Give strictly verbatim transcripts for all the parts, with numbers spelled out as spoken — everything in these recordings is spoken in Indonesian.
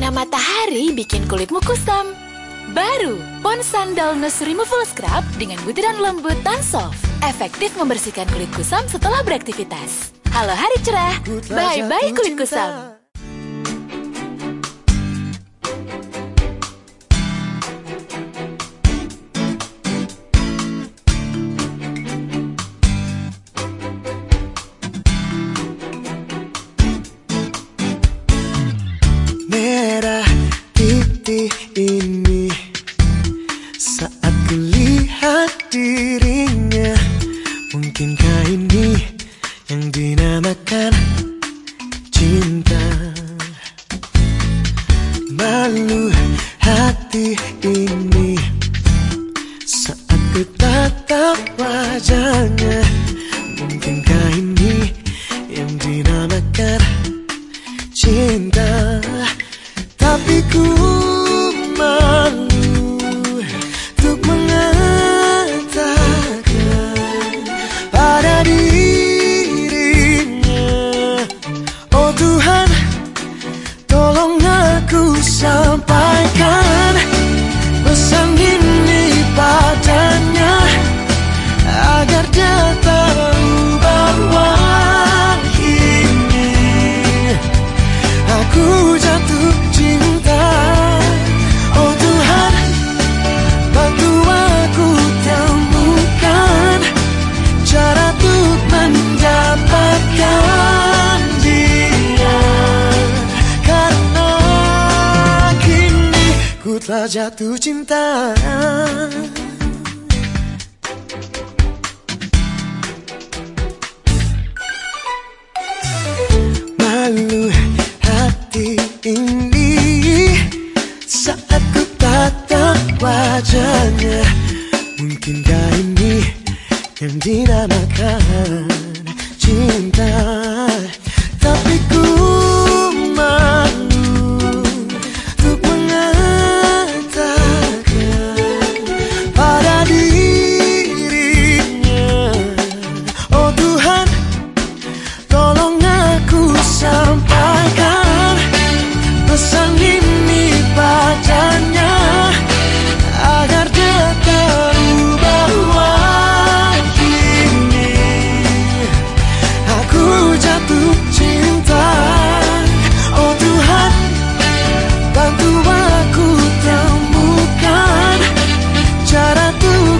Sinar matahari bikin kulitmu kusam. Baru, Pond's Sandal Nose Removal Scrub dengan butiran lembut dan soft. Efektif membersihkan kulit kusam setelah beraktivitas. Halo hari cerah, bye-bye kulit kusam. Merah titik ini saat kulihat dirinya. Mungkinkah ini yang dinamakan cinta? Malu hati ini saat ku tatap wajahnya. Mungkinkah ini yang dinamakan cinta? Tapi ku malu untuk mengatakan pada dirinya. Oh Tuhan, tolong aku sampaikan pesan ini padanya, agar dia tahu bahwa ini aku jatuh cinta. Oh Tuhan, bantu aku temukan cara untuk mendapatkan dia, karena kini ku telah jatuh cinta. Malu hati ini saat ku tatap wajahnya. Mungkinkah ini yang dinamakan cinta? Tapi ku malu untuk mengatakan pada dirinya. Oh Tuhan, tolong aku sampaikan pesan ini padanya, agar dia tahu bahwa kini aku jatuh cinta. Oh Tuhan, bantu aku temukan cara untuk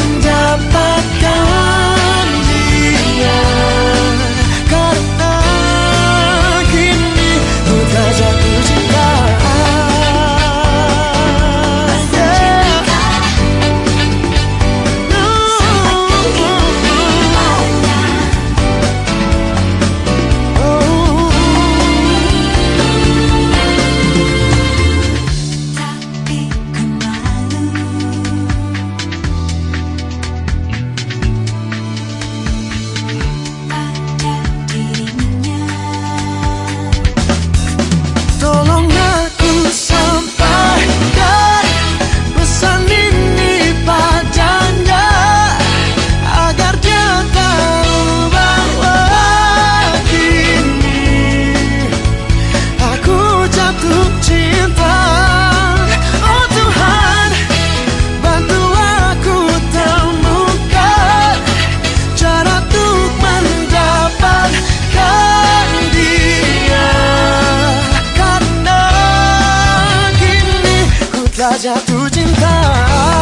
mendapatkan dia, karena kini ku telah jatuh cinta. Tolong aku sampaikan pesan ini padanya, agar dia tahu bahwa kini aku jatuh cinta. Oh Tuhan, bantu aku temukan cara untuk mendapatkan dia, karena kini ku telah jatuh cinta.